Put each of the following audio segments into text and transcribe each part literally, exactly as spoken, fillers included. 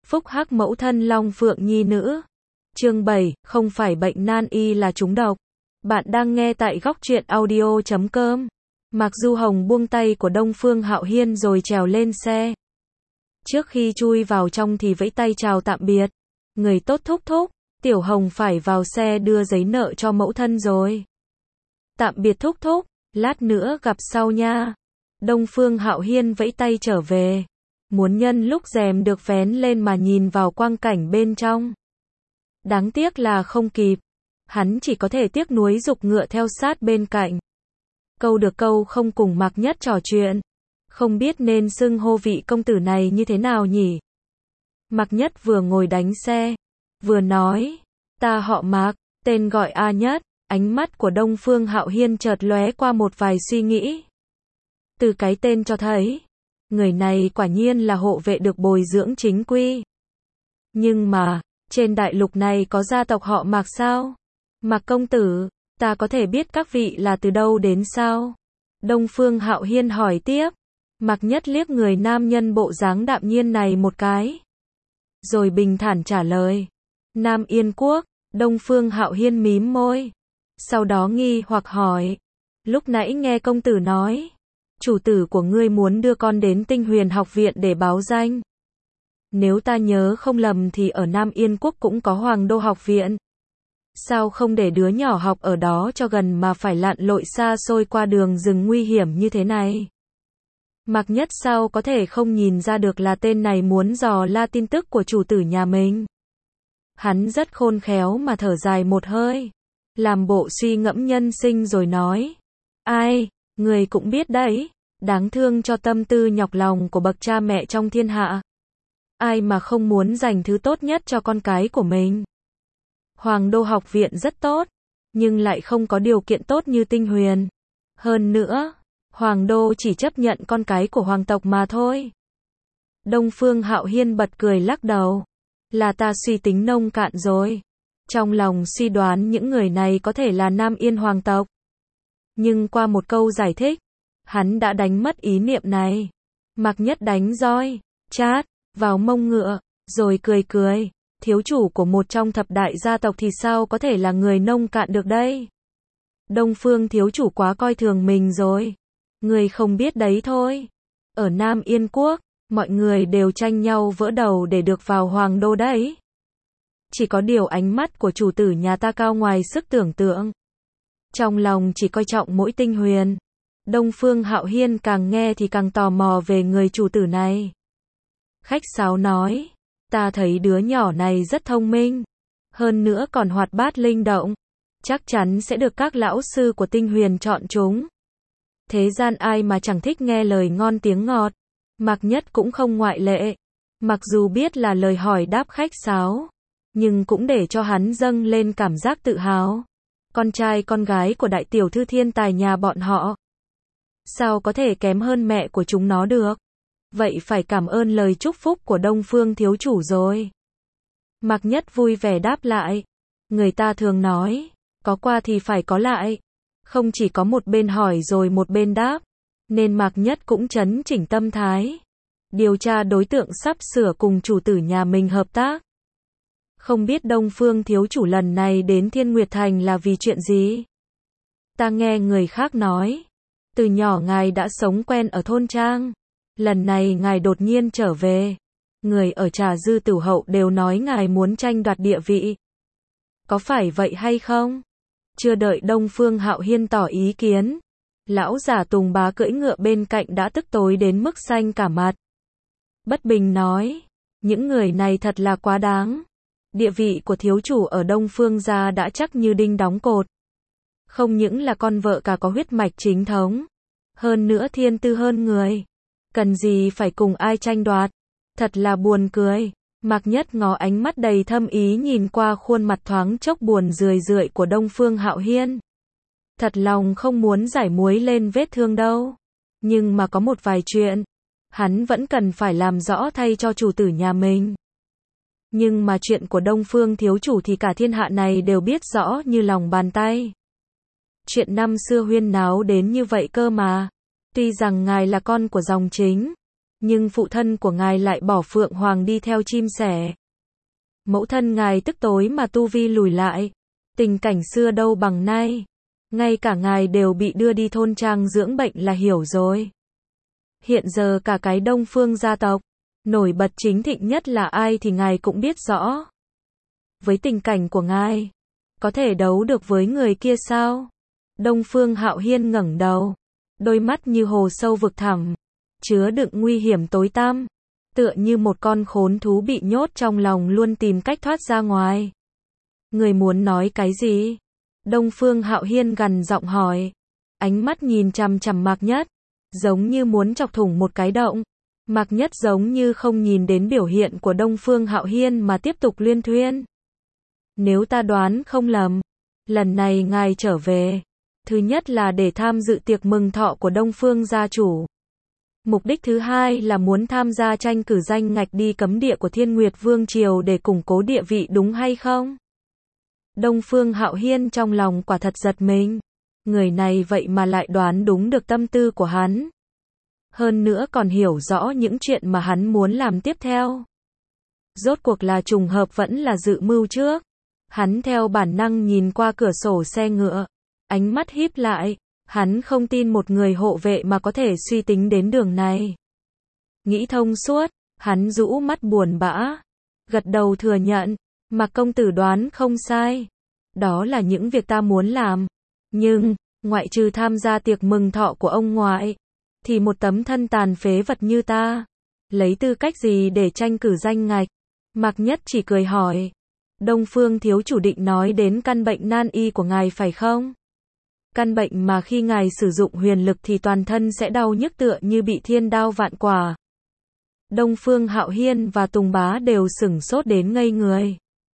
Phúc hắc mẫu thân Long Phượng nhi nữ. Chương bảy, không phải bệnh nan y là trúng độc. Bạn đang nghe tại góc truyện audio chấm com. Mạc Du Hồng buông tay của Đông Phương Hạo Hiên rồi trèo lên xe. Trước khi chui vào trong thì vẫy tay chào tạm biệt. Người tốt thúc thúc, Tiểu Hồng phải vào xe đưa giấy nợ cho mẫu thân rồi. Tạm biệt thúc thúc, lát nữa gặp sau nha. Đông Phương Hạo Hiên vẫy tay trở về. Muốn nhân lúc rèm được vén lên mà nhìn vào quang cảnh bên trong. Đáng tiếc là không kịp. Hắn chỉ có thể tiếc nuối giục ngựa theo sát bên cạnh. Câu được câu không cùng Mạc Nhất trò chuyện. Không biết nên xưng hô vị công tử này như thế nào nhỉ? Mạc Nhất vừa ngồi đánh xe, vừa nói, ta họ Mạc, tên gọi A Nhất. Ánh mắt của Đông Phương Hạo Hiên chợt lóe qua một vài suy nghĩ. Từ cái tên cho thấy, người này quả nhiên là hộ vệ được bồi dưỡng chính quy. Nhưng mà, trên đại lục này có gia tộc họ Mạc sao? Mạc công tử, ta có thể biết các vị là từ đâu đến sao? Đông Phương Hạo Hiên hỏi tiếp. Mạc Nhất liếc người nam nhân bộ dáng đạm nhiên này một cái. Rồi bình thản trả lời. Nam Yên Quốc. Đông Phương Hạo Hiên mím môi. Sau đó nghi hoặc hỏi. Lúc nãy nghe công tử nói, chủ tử của ngươi muốn đưa con đến Tinh Huyền học viện để báo danh. Nếu ta nhớ không lầm thì ở Nam Yên Quốc cũng có Hoàng Đô học viện. Sao không để đứa nhỏ học ở đó cho gần mà phải lặn lội xa xôi qua đường rừng nguy hiểm như thế này? Mạc Nhất sao có thể không nhìn ra được là tên này muốn dò la tin tức của chủ tử nhà mình. Hắn rất khôn khéo mà thở dài một hơi. Làm bộ suy ngẫm nhân sinh rồi nói. Ai, người cũng biết đấy, đáng thương cho tâm tư nhọc lòng của bậc cha mẹ trong thiên hạ. Ai mà không muốn dành thứ tốt nhất cho con cái của mình. Hoàng Đô học viện rất tốt, nhưng lại không có điều kiện tốt như Tinh Huyền. Hơn nữa, Hoàng Đô chỉ chấp nhận con cái của hoàng tộc mà thôi. Đông Phương Hạo Hiên bật cười lắc đầu. Là ta suy tính nông cạn rồi. Trong lòng suy đoán những người này có thể là Nam Yên hoàng tộc. Nhưng qua một câu giải thích, hắn đã đánh mất ý niệm này. Mạc Nhất đánh roi, chát, vào mông ngựa, rồi cười cười. Thiếu chủ của một trong thập đại gia tộc thì sao có thể là người nông cạn được đây? Đông Phương thiếu chủ quá coi thường mình rồi. Người không biết đấy thôi. Ở Nam Yên Quốc, mọi người đều tranh nhau vỡ đầu để được vào Hoàng Đô đấy. Chỉ có điều ánh mắt của chủ tử nhà ta cao ngoài sức tưởng tượng. Trong lòng chỉ coi trọng mỗi Tinh Huyền. Đông Phương Hạo Hiên càng nghe thì càng tò mò về người chủ tử này. Khách sáo nói, ta thấy đứa nhỏ này rất thông minh. Hơn nữa còn hoạt bát linh động. Chắc chắn sẽ được các lão sư của Tinh Huyền chọn chúng. Thế gian ai mà chẳng thích nghe lời ngon tiếng ngọt. Mạc Nhất cũng không ngoại lệ. Mặc dù biết là lời hỏi đáp khách sáo, nhưng cũng để cho hắn dâng lên cảm giác tự hào. Con trai con gái của đại tiểu thư thiên tài nhà bọn họ. Sao có thể kém hơn mẹ của chúng nó được? Vậy phải cảm ơn lời chúc phúc của Đông Phương thiếu chủ rồi. Mạc Nhất vui vẻ đáp lại. Người ta thường nói, có qua thì phải có lại. Không chỉ có một bên hỏi rồi một bên đáp. Nên Mạc Nhất cũng chấn chỉnh tâm thái. Điều tra đối tượng sắp sửa cùng chủ tử nhà mình hợp tác. Không biết Đông Phương thiếu chủ lần này đến Thiên Nguyệt Thành là vì chuyện gì? Ta nghe người khác nói. Từ nhỏ ngài đã sống quen ở thôn trang. Lần này ngài đột nhiên trở về. Người ở Trà Dư Tử Hậu đều nói ngài muốn tranh đoạt địa vị. Có phải vậy hay không? Chưa đợi Đông Phương Hạo Hiên tỏ ý kiến. Lão giả Tùng Bá cưỡi ngựa bên cạnh đã tức tối đến mức xanh cả mặt. Bất bình nói. Những người này thật là quá đáng. Địa vị của thiếu chủ ở Đông Phương gia đã chắc như đinh đóng cột. Không những là con vợ cả có huyết mạch chính thống. Hơn nữa thiên tư hơn người. Cần gì phải cùng ai tranh đoạt. Thật là buồn cười. Mạc Nhất ngó ánh mắt đầy thâm ý nhìn qua khuôn mặt thoáng chốc buồn rười rượi của Đông Phương Hạo Hiên. Thật lòng không muốn giải muối lên vết thương đâu. Nhưng mà có một vài chuyện, hắn vẫn cần phải làm rõ thay cho chủ tử nhà mình. Nhưng mà chuyện của Đông Phương thiếu chủ thì cả thiên hạ này đều biết rõ như lòng bàn tay. Chuyện năm xưa huyên náo đến như vậy cơ mà. Tuy rằng ngài là con của dòng chính, nhưng phụ thân của ngài lại bỏ Phượng Hoàng đi theo chim sẻ. Mẫu thân ngài tức tối mà tu vi lùi lại. Tình cảnh xưa đâu bằng nay. Ngay cả ngài đều bị đưa đi thôn trang dưỡng bệnh là hiểu rồi. Hiện giờ cả cái Đông Phương gia tộc, nổi bật chính thịnh nhất là ai thì ngài cũng biết rõ. Với tình cảnh của ngài, có thể đấu được với người kia sao? Đông Phương Hạo Hiên ngẩng đầu, đôi mắt như hồ sâu vực thẳm, chứa đựng nguy hiểm tối tăm, tựa như một con khốn thú bị nhốt trong lòng luôn tìm cách thoát ra ngoài. Người muốn nói cái gì? Đông Phương Hạo Hiên gằn giọng hỏi, ánh mắt nhìn chằm chằm Mạc Nhất, giống như muốn chọc thủng một cái động. Mạc Nhất giống như không nhìn đến biểu hiện của Đông Phương Hạo Hiên mà tiếp tục luyên thuyên. Nếu ta đoán không lầm, lần này ngài trở về, thứ nhất là để tham dự tiệc mừng thọ của Đông Phương gia chủ. Mục đích thứ hai là muốn tham gia tranh cử danh ngạch đi cấm địa của Thiên Nguyệt Vương Triều để củng cố địa vị đúng hay không? Đông Phương Hạo Hiên trong lòng quả thật giật mình. Người này vậy mà lại đoán đúng được tâm tư của hắn. Hơn nữa còn hiểu rõ những chuyện mà hắn muốn làm tiếp theo. Rốt cuộc là trùng hợp vẫn là dự mưu trước. Hắn theo bản năng nhìn qua cửa sổ xe ngựa. Ánh mắt híp lại. Hắn không tin một người hộ vệ mà có thể suy tính đến đường này. Nghĩ thông suốt, hắn rũ mắt buồn bã. Gật đầu thừa nhận. Mạc công tử đoán không sai. Đó là những việc ta muốn làm. Nhưng, ngoại trừ tham gia tiệc mừng thọ của ông ngoại, thì một tấm thân tàn phế vật như ta, lấy tư cách gì để tranh cử danh ngạch? Mạc Nhất chỉ cười hỏi. Đông Phương thiếu chủ định nói đến căn bệnh nan y của ngài phải không? Căn bệnh mà khi ngài sử dụng huyền lực thì toàn thân sẽ đau nhức tựa như bị thiên đao vạn quả. Đông Phương Hạo Hiên và Tùng Bá đều sửng sốt đến ngây người.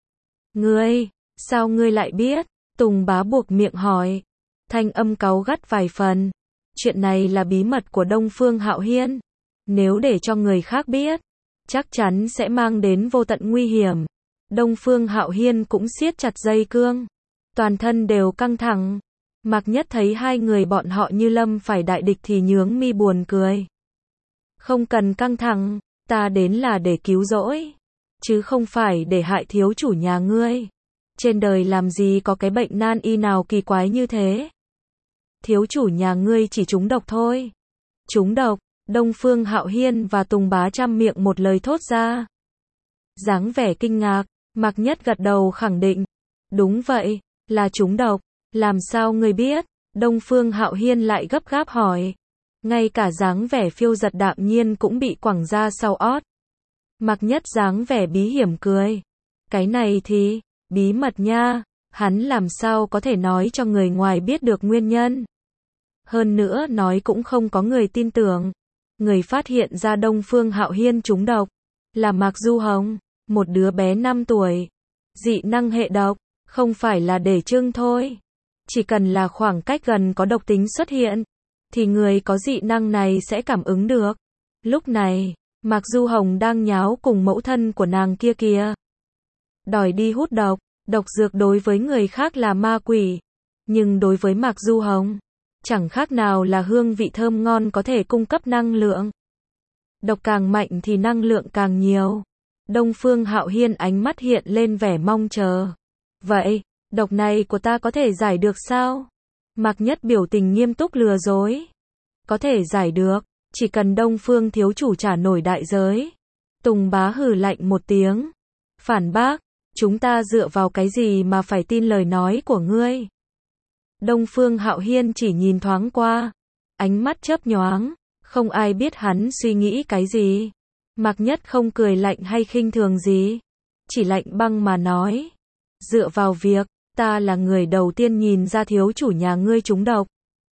Ngươi, sao ngươi lại biết? Tùng Bá buộc miệng hỏi. Thanh âm cáu gắt vài phần. Chuyện này là bí mật của Đông Phương Hạo Hiên. Nếu để cho người khác biết, chắc chắn sẽ mang đến vô tận nguy hiểm. Đông Phương Hạo Hiên cũng siết chặt dây cương. Toàn thân đều căng thẳng. Mạc Nhất thấy hai người bọn họ như lâm phải đại địch thì nhướng mi buồn cười. Không cần căng thẳng, ta đến là để cứu rỗi, chứ không phải để hại thiếu chủ nhà ngươi. Trên đời làm gì có cái bệnh nan y nào kỳ quái như thế. Thiếu chủ nhà ngươi chỉ trúng độc thôi. Trúng độc? Đông Phương Hạo Hiên và Tùng Bá trăm miệng một lời thốt ra. Dáng vẻ kinh ngạc, Mạc Nhất gật đầu khẳng định. Đúng vậy, là trúng độc. Làm sao ngươi biết? Đông Phương Hạo Hiên lại gấp gáp hỏi. Ngay cả dáng vẻ phiêu giật đạm nhiên cũng bị quẳng ra sau ót. Mạc Nhất dáng vẻ bí hiểm cười. Cái này thì, bí mật nha, hắn làm sao có thể nói cho người ngoài biết được nguyên nhân. Hơn nữa nói cũng không có người tin tưởng. Người phát hiện ra Đông Phương Hạo Hiên trúng độc là Mạc Du Hồng, một đứa bé năm tuổi. Dị năng hệ độc, không phải là để trưng thôi. Chỉ cần là khoảng cách gần có độc tính xuất hiện, thì người có dị năng này sẽ cảm ứng được. Lúc này, Mạc Du Hồng đang nháo cùng mẫu thân của nàng kia kìa. Đòi đi hút độc, độc dược đối với người khác là ma quỷ. Nhưng đối với Mạc Du Hồng, chẳng khác nào là hương vị thơm ngon có thể cung cấp năng lượng. Độc càng mạnh thì năng lượng càng nhiều. Đông Phương Hạo Hiên ánh mắt hiện lên vẻ mong chờ. Vậy, độc này của ta có thể giải được sao? Mạc Nhất biểu tình nghiêm túc lừa dối. Có thể giải được, chỉ cần Đông Phương thiếu chủ trả nổi đại giới. Tùng Bá hừ lạnh một tiếng. Phản bác, chúng ta dựa vào cái gì mà phải tin lời nói của ngươi? Đông Phương Hạo Hiên chỉ nhìn thoáng qua, ánh mắt chớp nhoáng, không ai biết hắn suy nghĩ cái gì. Mạc Nhất không cười lạnh hay khinh thường gì, chỉ lạnh băng mà nói. Dựa vào việc, ta là người đầu tiên nhìn ra thiếu chủ nhà ngươi trúng độc.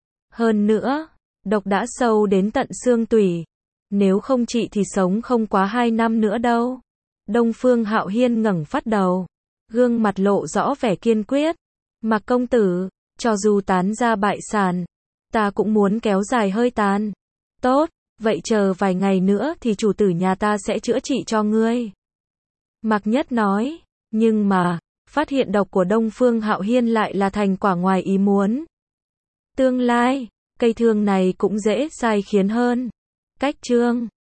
Hơn nữa, độc đã sâu đến tận xương tủy. Nếu không trị thì sống không quá hai năm nữa đâu. Đông Phương Hạo Hiên ngẩng phát đầu, gương mặt lộ rõ vẻ kiên quyết. Mạc công tử, cho dù tán ra bại sản, ta cũng muốn kéo dài hơi tàn. Tốt, vậy chờ vài ngày nữa thì chủ tử nhà ta sẽ chữa trị cho ngươi. Mạc Nhất nói, nhưng mà, phát hiện độc của Đông Phương Hạo Hiên lại là thành quả ngoài ý muốn. Tương lai, cây thương này cũng dễ sai khiến hơn. Cách chương